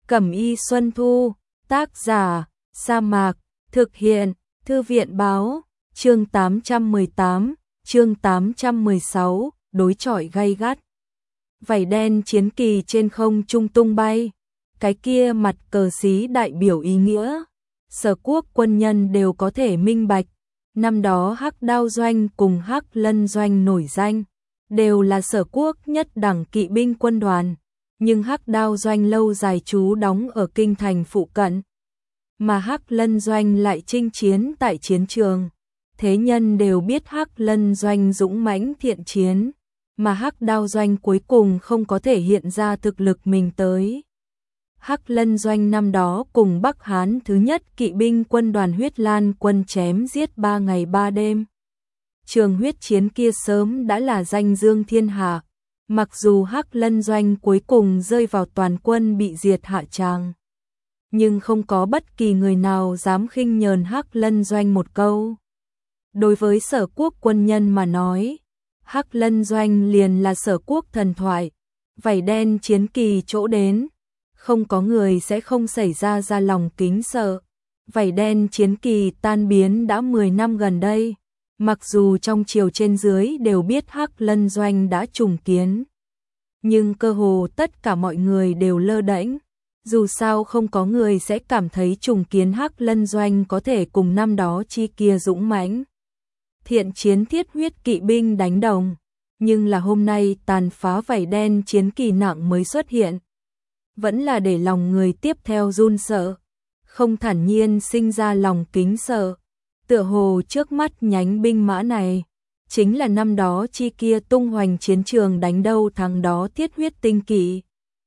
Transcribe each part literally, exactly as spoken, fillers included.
Cẩm y Xuân Thu, tác giả, Sa Mạc, thực hiện, Thư viện báo, chương tám trăm mười tám, chương tám trăm mười sáu, đối chọi gay gắt. Vảy đen chiến kỳ trên không trung tung bay, cái kia mặt cờ xí đại biểu ý nghĩa. Sở quốc quân nhân đều có thể minh bạch, năm đó Hắc Đao Doanh cùng Hắc Lân Doanh nổi danh, đều là sở quốc nhất đẳng kỵ binh quân đoàn. Nhưng Hắc Đao Doanh lâu dài trú đóng ở kinh thành phụ cận, mà Hắc Lân Doanh lại chinh chiến tại chiến trường. Thế nhân đều biết Hắc Lân Doanh dũng mãnh thiện chiến, mà Hắc Đao Doanh cuối cùng không có thể hiện ra thực lực mình tới. Hắc Lân Doanh năm đó cùng Bắc Hán thứ nhất kỵ binh quân đoàn Huyết Lan quân chém giết ba ngày ba đêm. Trường huyết chiến kia sớm đã là danh dương thiên hạ. Mặc dù Hắc Lân Doanh cuối cùng rơi vào toàn quân bị diệt hạ tràng, nhưng không có bất kỳ người nào dám khinh nhờn Hắc Lân Doanh một câu. Đối với sở quốc quân nhân mà nói, Hắc Lân Doanh liền là sở quốc thần thoại, vảy đen chiến kỳ chỗ đến, không có người sẽ không xảy ra ra lòng kính sợ. Vảy đen chiến kỳ tan biến đã mười năm gần đây. Mặc dù trong triều trên dưới đều biết Hắc Lân Doanh đã trùng kiến, nhưng cơ hồ tất cả mọi người đều lơ đễnh. Dù sao không có người sẽ cảm thấy trùng kiến Hắc Lân Doanh có thể cùng năm đó chi kia dũng mãnh thiện chiến thiết huyết kỵ binh đánh đồng. Nhưng là hôm nay tàn phá vảy đen chiến kỳ nặng mới xuất hiện, vẫn là để lòng người tiếp theo run sợ, không thản nhiên sinh ra lòng kính sợ. Tựa hồ trước mắt nhánh binh mã này, chính là năm đó chi kia tung hoành chiến trường đánh đâu thắng đó thiết huyết tinh kỵ.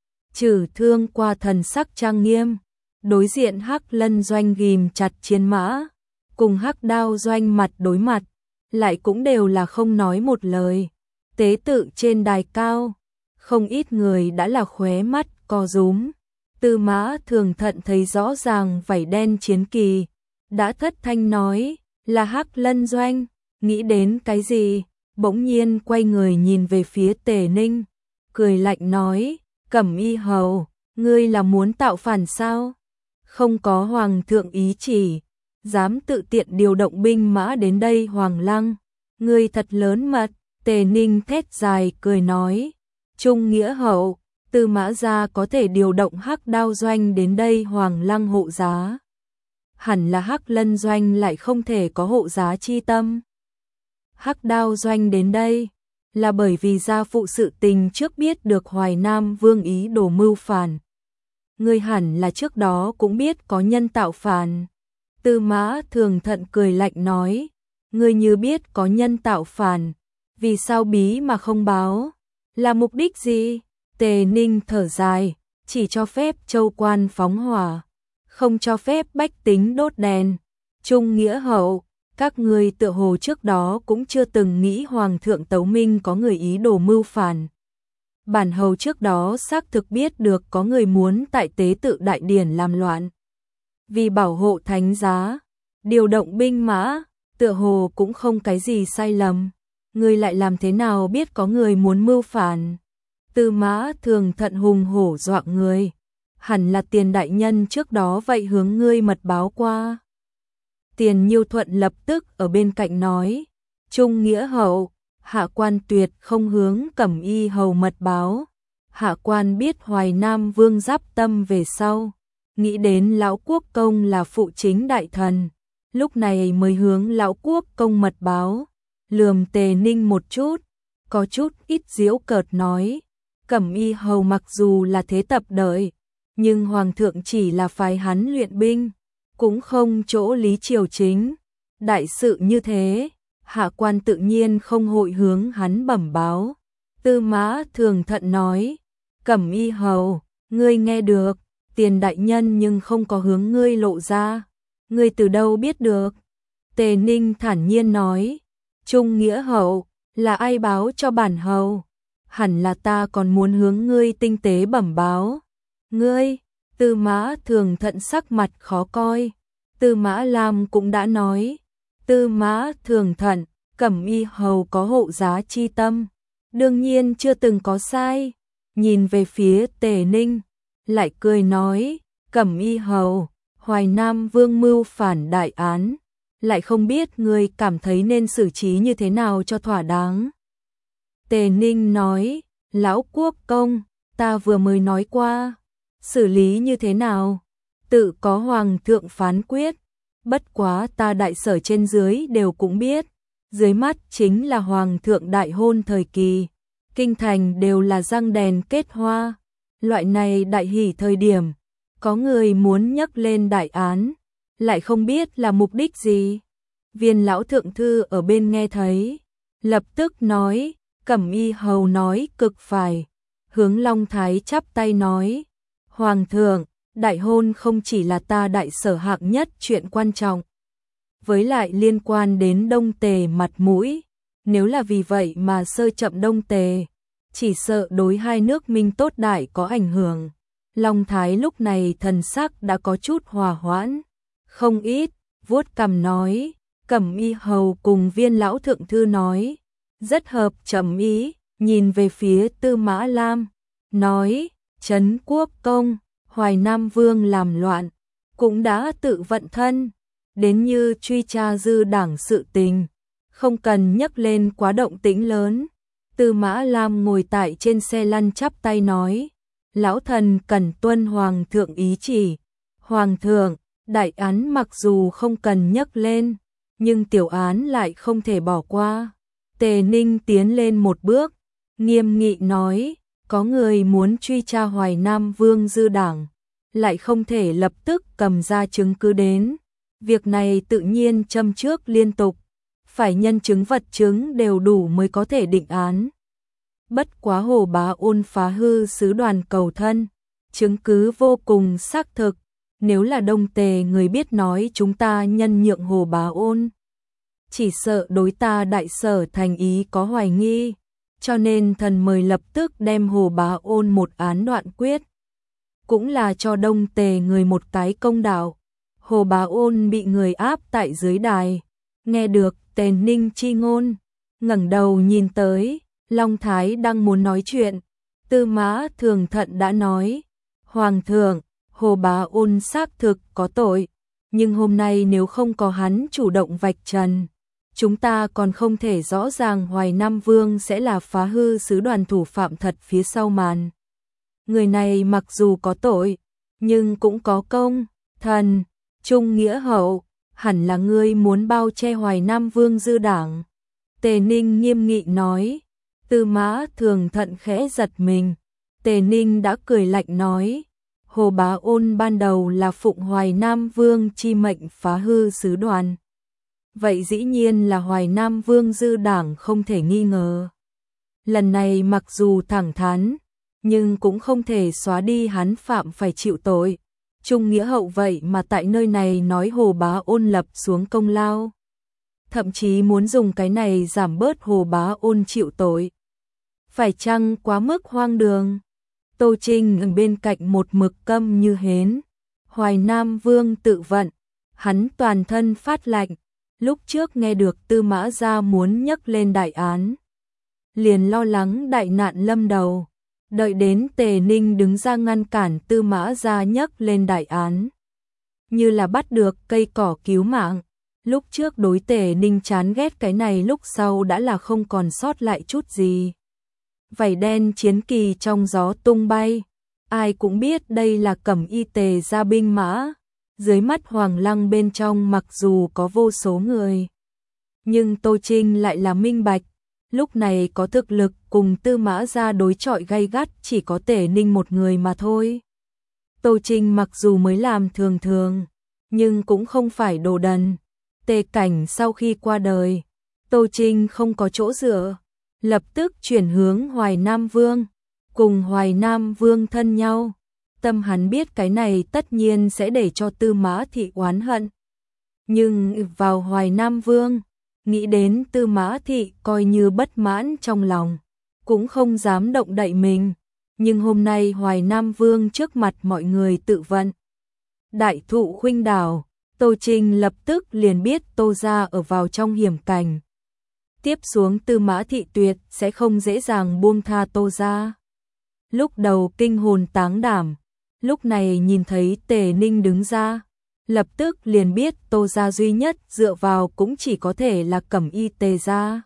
Trừ thương qua thần sắc trang nghiêm, đối diện Hắc Lân Doanh ghim chặt chiến mã, cùng Hắc Đao Doanh mặt đối mặt, lại cũng đều là không nói một lời. Tế tự trên đài cao, không ít người đã là khóe mắt co rúm. Tư Mã Thường Thận thấy rõ ràng vảy đen chiến kỳ, đã thất thanh nói, là Hắc Lân Doanh. Nghĩ đến cái gì, bỗng nhiên quay người nhìn về phía Tề Ninh, cười lạnh nói, Cẩm y hầu, ngươi là muốn tạo phản sao? Không có hoàng thượng ý chỉ, dám tự tiện điều động binh mã đến đây Hoàng Lăng, ngươi thật lớn mật. Tề Ninh thét dài cười nói, Trung nghĩa hậu, Tư Mã gia có thể điều động Hắc Đao Doanh đến đây Hoàng Lăng hộ giá, hẳn là Hắc Lân Doanh lại không thể có hộ giá chi tâm. Hắc Đao Doanh đến đây là bởi vì gia phụ sự tình trước biết được Hoài Nam Vương ý đồ mưu phản. Ngươi hẳn là trước đó cũng biết có nhân tạo phản. Tư Mã Thường Thận cười lạnh nói, ngươi như biết có nhân tạo phản, vì sao bí mà không báo? Là mục đích gì? Tề Ninh thở dài, chỉ cho phép châu quan phóng hỏa, không cho phép bách tính đốt đèn. Trung nghĩa hậu, các ngươi tựa hồ trước đó cũng chưa từng nghĩ Hoàng thượng Tấu Minh có người ý đồ mưu phản. Bản hầu trước đó xác thực biết được có người muốn tại tế tự đại điển làm loạn. Vì bảo hộ thánh giá, điều động binh mã, tựa hồ cũng không cái gì sai lầm. Ngươi lại làm thế nào biết có người muốn mưu phản? Tư Mã Thường Thận hùng hổ dọa người, hẳn là Tiền đại nhân trước đó vậy hướng ngươi mật báo qua. Tiền Nhiêu Thuận lập tức ở bên cạnh nói, Trung nghĩa hậu, hạ quan tuyệt không hướng Cẩm y hầu mật báo. Hạ quan biết Hoài Nam Vương giáp tâm về sau, nghĩ đến lão quốc công là phụ chính đại thần, lúc này mới hướng lão quốc công mật báo. Lườm Tề Ninh một chút, có chút ít giễu cợt nói, Cẩm y hầu mặc dù là thế tập đợi, nhưng Hoàng thượng chỉ là phái hắn luyện binh, cũng không chỗ lý triều chính. Đại sự như thế, hạ quan tự nhiên không hội hướng hắn bẩm báo. Tư Mã Thường Thận nói, Cẩm y hầu, ngươi nghe được, Tiền đại nhân nhưng không có hướng ngươi lộ ra. Ngươi từ đâu biết được? Tề Ninh thản nhiên nói, Trung nghĩa hậu, là ai báo cho bản hầu? Hẳn là ta còn muốn hướng ngươi tinh tế bẩm báo. Ngươi, Tư Mã Thường Thận sắc mặt khó coi. Tư Mã Lam cũng đã nói, Tư Mã Thường Thận, Cẩm y hầu có hộ giá chi tâm, đương nhiên chưa từng có sai. Nhìn về phía Tề Ninh, lại cười nói, Cẩm Y hầu, Hoài Nam Vương mưu phản đại án, lại không biết ngươi cảm thấy nên xử trí như thế nào cho thỏa đáng. Tề Ninh nói, lão quốc công, ta vừa mới nói qua, xử lý như thế nào, tự có hoàng thượng phán quyết, bất quá ta đại sở trên dưới đều cũng biết, dưới mắt chính là hoàng thượng đại hôn thời kỳ, kinh thành đều là răng đèn kết hoa, loại này đại hỷ thời điểm, có người muốn nhắc lên đại án, lại không biết là mục đích gì. Viên lão thượng thư ở bên nghe thấy, lập tức nói, Cẩm Y hầu nói cực phải, hướng Long Thái chắp tay nói, Hoàng thượng, đại hôn không chỉ là ta đại sở hạng nhất chuyện quan trọng, với lại liên quan đến Đông Tề mặt mũi, nếu là vì vậy mà sơ chậm Đông Tề, chỉ sợ đối hai nước minh tốt đại có ảnh hưởng. Long Thái lúc này thần sắc đã có chút hòa hoãn, không ít, vuốt cằm nói, Cẩm Y hầu cùng Viên lão thượng thư nói, rất hợp chấm ý, nhìn về phía Tư Mã Lam, nói, Trấn Quốc công, Hoài Nam Vương làm loạn, cũng đã tự vận thân, đến như truy tra dư đảng sự tình, không cần nhắc lên quá động tĩnh lớn. Tư Mã Lam ngồi tại trên xe lăn chắp tay nói, lão thần cần tuân hoàng thượng ý chỉ. Hoàng thượng, đại án mặc dù không cần nhắc lên, nhưng tiểu án lại không thể bỏ qua. Tề Ninh tiến lên một bước, nghiêm nghị nói, có người muốn truy tra Hoài Nam Vương dư đảng, lại không thể lập tức cầm ra chứng cứ đến. Việc này tự nhiên châm trước liên tục, phải nhân chứng vật chứng đều đủ mới có thể định án. Bất quá Hồ Bá Ôn phá hư sứ đoàn cầu thân, chứng cứ vô cùng xác thực, nếu là Đông Tề người biết nói chúng ta nhân nhượng Hồ Bá Ôn, chỉ sợ đối ta đại sở thành ý có hoài nghi, cho nên thần mời lập tức đem Hồ Bá Ôn một án đoạn quyết, cũng là cho Đông Tề người một cái công đạo. Hồ Bá Ôn bị người áp tại dưới đài, nghe được Tề Ninh chi ngôn, ngẩng đầu nhìn tới, Long Thái đang muốn nói chuyện, Tư Mã Thường Thận đã nói, Hoàng thượng, Hồ Bá Ôn xác thực có tội, nhưng hôm nay nếu không có hắn chủ động vạch trần, chúng ta còn không thể rõ ràng Hoài Nam Vương sẽ là phá hư sứ đoàn thủ phạm thật phía sau màn. Người này mặc dù có tội, nhưng cũng có công, thần, trung nghĩa hậu, hẳn là ngươi muốn bao che Hoài Nam Vương dư đảng. Tề Ninh nghiêm nghị nói. Tư Mã Thường Thận khẽ giật mình, Tề Ninh đã cười lạnh nói, Hồ Bá Ôn ban đầu là phụng Hoài Nam Vương chi mệnh phá hư sứ đoàn. Vậy dĩ nhiên là Hoài Nam Vương dư đảng không thể nghi ngờ. Lần này mặc dù thẳng thắn, nhưng cũng không thể xóa đi hắn phạm phải chịu tội. Trung nghĩa hậu vậy mà tại nơi này nói Hồ Bá Ôn lập xuống công lao. Thậm chí muốn dùng cái này giảm bớt Hồ Bá Ôn chịu tội. Phải chăng quá mức hoang đường? Tô Trinh ở bên cạnh một mực câm như hến. Hoài Nam Vương tự vận, hắn toàn thân phát lạnh. Lúc trước nghe được Tư Mã Gia muốn nhắc lên đại án, liền lo lắng đại nạn lâm đầu. Đợi đến Tề Ninh đứng ra ngăn cản Tư Mã Gia nhắc lên đại án, như là bắt được cây cỏ cứu mạng. Lúc trước đối Tề Ninh chán ghét cái này, lúc sau đã là không còn sót lại chút gì. Vảy đen chiến kỳ trong gió tung bay, ai cũng biết đây là Cẩm Y Tề gia binh mã. Dưới mắt Hoàng Lăng bên trong mặc dù có vô số người, nhưng Tô Trinh lại là minh bạch, lúc này có thực lực cùng Tư Mã Gia đối chọi gay gắt chỉ có Tề Ninh một người mà thôi. Tô Trinh mặc dù mới làm thường thường, nhưng cũng không phải đồ đần. Tề Cảnh sau khi qua đời, Tô Trinh không có chỗ dựa, lập tức chuyển hướng Hoài Nam Vương, cùng Hoài Nam Vương thân nhau. Tâm hắn biết cái này tất nhiên sẽ để cho Tư Mã Thị oán hận. Nhưng vào Hoài Nam Vương, nghĩ đến Tư Mã Thị coi như bất mãn trong lòng, cũng không dám động đậy mình. Nhưng hôm nay Hoài Nam Vương trước mặt mọi người tự vận. Đại thụ khuynh đảo, Tô Trinh lập tức liền biết Tô gia ở vào trong hiểm cảnh. Tiếp xuống Tư Mã Thị tuyệt sẽ không dễ dàng buông tha Tô gia. Lúc đầu kinh hồn táng đảm, lúc này nhìn thấy Tề Ninh đứng ra, lập tức liền biết Tô gia duy nhất dựa vào cũng chỉ có thể là Cẩm Y Tề gia.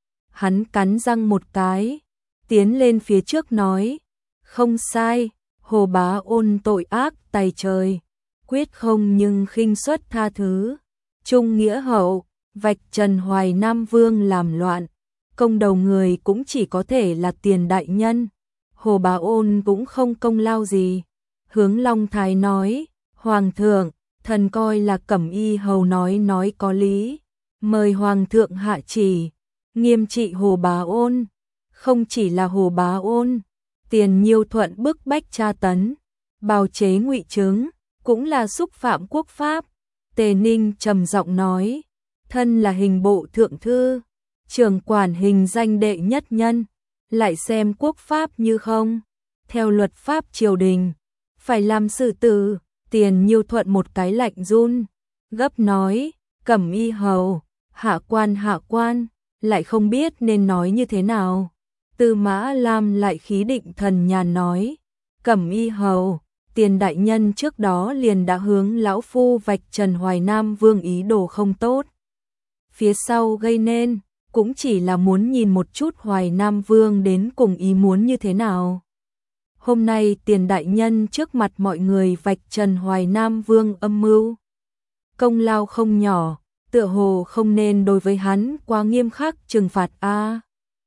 Hắn cắn răng một cái, tiến lên phía trước nói, không sai, Hồ Bá Ôn tội ác tày trời, quyết không nhưng khinh suất tha thứ, trung nghĩa hậu, vạch trần Hoài Nam Vương làm loạn, công đầu người cũng chỉ có thể là Tiền đại nhân, Hồ Bá Ôn cũng không công lao gì. Hướng Long Thái nói, Hoàng thượng, thần coi là Cẩm Y hầu nói nói có lý, mời Hoàng thượng hạ chỉ, nghiêm trị Hồ Bá Ôn, không chỉ là Hồ Bá Ôn, Tiền Nhiêu Thuận bức bách tra tấn, bào chế ngụy chứng, cũng là xúc phạm quốc pháp. Tề Ninh trầm giọng nói, thân là hình bộ thượng thư, trưởng quản hình danh đệ nhất nhân, lại xem quốc pháp như không, theo luật pháp triều đình, phải làm xử tử. Tiền Nhiêu Thuận một cái lạnh run, gấp nói, Cẩm Y hầu, hạ quan hạ quan, lại không biết nên nói như thế nào. Tư Mã Lam lại khí định thần nhàn nói, Cẩm Y hầu, Tiền đại nhân trước đó liền đã hướng lão phu vạch trần Hoài Nam Vương ý đồ không tốt. Phía sau gây nên, cũng chỉ là muốn nhìn một chút Hoài Nam Vương đến cùng ý muốn như thế nào. Hôm nay Tiền đại nhân trước mặt mọi người vạch trần Hoài Nam Vương âm mưu, công lao không nhỏ, tựa hồ không nên đối với hắn quá nghiêm khắc trừng phạt a.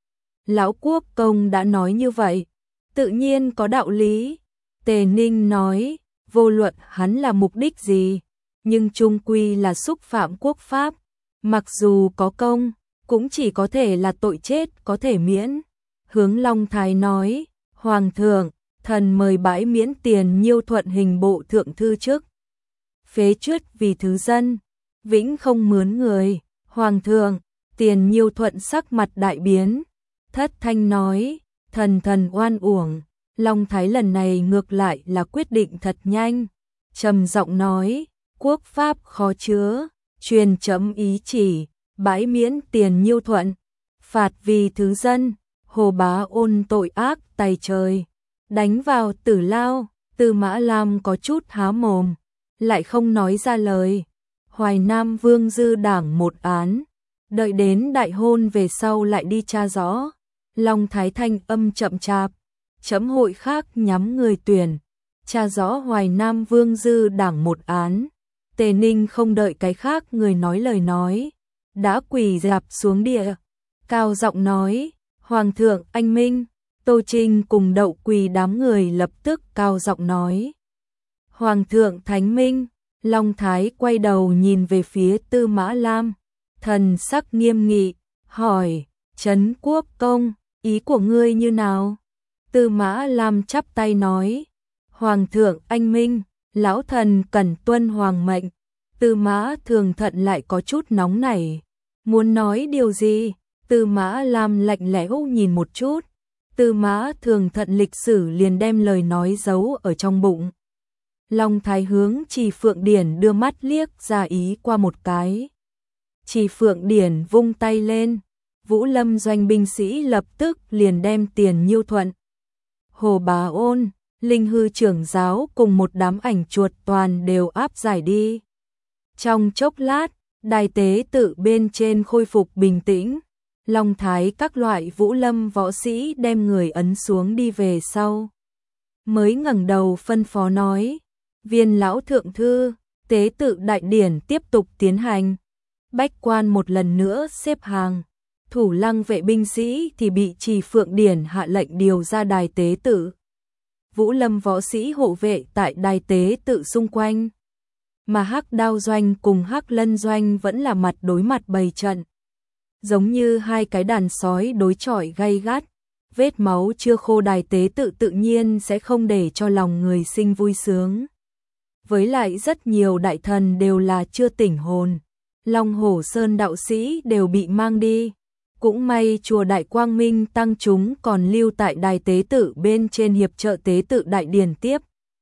Lão quốc công đã nói như vậy, tự nhiên có đạo lý. Tề Ninh nói, vô luận hắn là mục đích gì, nhưng chung quy là xúc phạm quốc pháp, mặc dù có công, cũng chỉ có thể là tội chết có thể miễn. Hướng Long Thái nói, Hoàng thượng, thần mời bãi miễn Tiền Nhiêu Thuận hình bộ thượng thư chức, phế truất vì thứ dân, vĩnh không mướn người. Hoàng thượng, Tiền Nhiêu Thuận sắc mặt đại biến, thất thanh nói, thần thần oan uổng. Long Thái lần này ngược lại là quyết định thật nhanh, trầm giọng nói, quốc pháp khó chứa, truyền chấm ý chỉ, bãi miễn Tiền Nhiêu Thuận, phạt vì thứ dân, Hồ Bá Ôn tội ác tày trời, đánh vào tử lao. Tư Mã Lam có chút há mồm, lại không nói ra lời. Hoài Nam Vương dư đảng một án, đợi đến đại hôn về sau lại đi tra rõ. Long Thái thanh âm chậm chạp, chấm hội khác nhắm người tuyển, tra rõ Hoài Nam Vương dư đảng một án. Tề Ninh không đợi cái khác người nói lời nói, đã quỳ rạp xuống địa, cao giọng nói, Hoàng thượng anh minh. Tô Trinh cùng Đậu Quỳ đám người lập tức cao giọng nói, Hoàng thượng thánh minh. Long Thái quay đầu nhìn về phía Tư Mã Lam, thần sắc nghiêm nghị, hỏi, Trấn Quốc công, ý của ngươi như nào? Tư Mã Lam chắp tay nói, Hoàng thượng anh minh, lão thần cần tuân hoàng mệnh. Tư Mã Thường Thận lại có chút nóng nảy, muốn nói điều gì? Tư Mã Lam lạnh lẽo nhìn một chút, Tư Mã Thường Thận lịch sử liền đem lời nói giấu ở trong bụng. Long Thái hướng Trì Phượng Điển đưa mắt liếc ra ý qua một cái. Trì Phượng Điển vung tay lên, Vũ Lâm doanh binh sĩ lập tức liền đem Tiền Nhiêu Thuận, Hồ Bá Ôn, Linh Hư trưởng giáo cùng một đám ảnh chuột toàn đều áp giải đi. Trong chốc lát, đài tế tự bên trên khôi phục bình tĩnh. Long Thái các loại Vũ Lâm võ sĩ đem người ấn xuống đi về sau, mới ngẩng đầu phân phó nói, Viên lão thượng thư, tế tự đại điển tiếp tục tiến hành. Bách quan một lần nữa xếp hàng, thủ lăng vệ binh sĩ thì bị Trì Phượng Điển hạ lệnh điều ra đài tế tự. Vũ Lâm võ sĩ hộ vệ tại đài tế tự xung quanh, mà Hắc Đao doanh cùng Hắc Lân doanh vẫn là mặt đối mặt bày trận, giống như hai cái đàn sói đối chọi gay gắt. Vết máu chưa khô đài tế tự tự nhiên sẽ không để cho lòng người sinh vui sướng. Với lại rất nhiều đại thần đều là chưa tỉnh hồn, Long Hổ Sơn đạo sĩ đều bị mang đi. Cũng may chùa Đại Quang Minh tăng chúng còn lưu tại đài tế tự bên trên hiệp trợ tế tự đại điển tiếp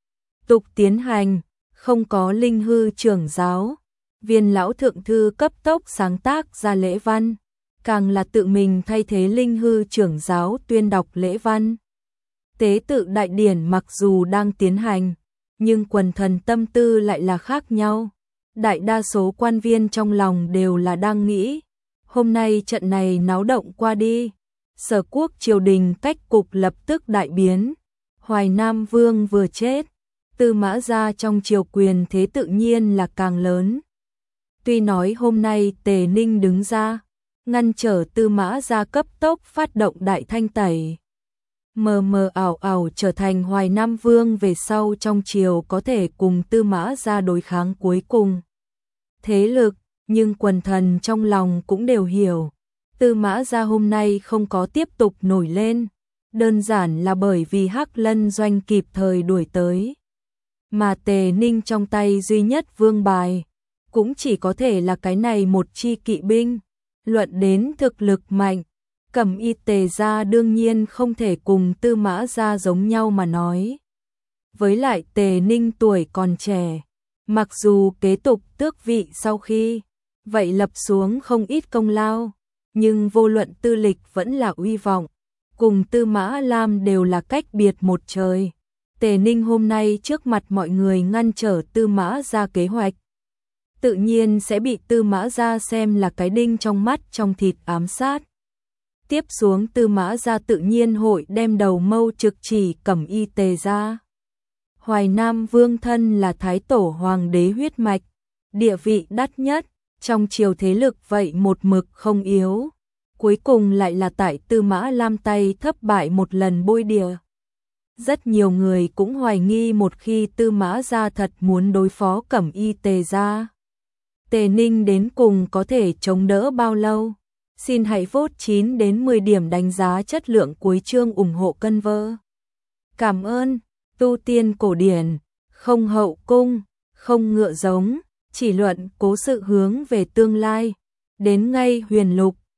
tục tiến hành, không có Linh Hư trưởng giáo. Viên lão thượng thư cấp tốc sáng tác ra lễ văn, càng là tự mình thay thế Linh Hư trưởng giáo tuyên đọc lễ văn. Tế tự đại điển mặc dù đang tiến hành, nhưng quần thần tâm tư lại là khác nhau. Đại đa số quan viên trong lòng đều là đang nghĩ, hôm nay trận này náo động qua đi, Sở Quốc triều đình cách cục lập tức đại biến. Hoài Nam Vương vừa chết, Tư Mã gia trong triều quyền thế tự nhiên là càng lớn. Tuy nói hôm nay Tề Ninh đứng ra, ngăn trở Tư Mã gia cấp tốc phát động đại thanh tẩy, mờ mờ ảo ảo trở thành Hoài Nam Vương về sau trong triều có thể cùng Tư Mã gia đối kháng cuối cùng thế lực, nhưng quần thần trong lòng cũng đều hiểu, Tư Mã gia hôm nay không có tiếp tục nổi lên, đơn giản là bởi vì Hắc Lân doanh kịp thời đuổi tới, mà Tề Ninh trong tay duy nhất vương bài cũng chỉ có thể là cái này một chi kỵ binh. Luận đến thực lực mạnh, Cẩm Y Tề gia đương nhiên không thể cùng Tư Mã gia giống nhau mà nói. Với lại Tề Ninh tuổi còn trẻ, mặc dù kế tục tước vị sau khi vậy lập xuống không ít công lao, nhưng vô luận tư lịch vẫn là uy vọng, cùng Tư Mã Lam đều là cách biệt một trời. Tề Ninh hôm nay trước mặt mọi người ngăn trở Tư Mã gia kế hoạch, tự nhiên sẽ bị Tư Mã gia xem là cái đinh trong mắt trong thịt ám sát. Tiếp xuống Tư Mã gia tự nhiên hội đem đầu mâu trực chỉ Cẩm Y Tề gia. Hoài Nam Vương thân là thái tổ hoàng đế huyết mạch, địa vị đắt nhất, trong triều thế lực vậy một mực không yếu. Cuối cùng lại là tại Tư Mã Lam tay thất bại một lần bôi đìa. Rất nhiều người cũng hoài nghi một khi Tư Mã gia thật muốn đối phó Cẩm Y Tề gia, Tề Ninh đến cùng có thể chống đỡ bao lâu? Xin hãy vote chín đến mười điểm đánh giá chất lượng cuối chương ủng hộ cân vơ. Cảm ơn. Tu tiên cổ điển, không hậu cung, không ngựa giống, chỉ luận cố sự hướng về tương lai. Đến ngay huyền lục,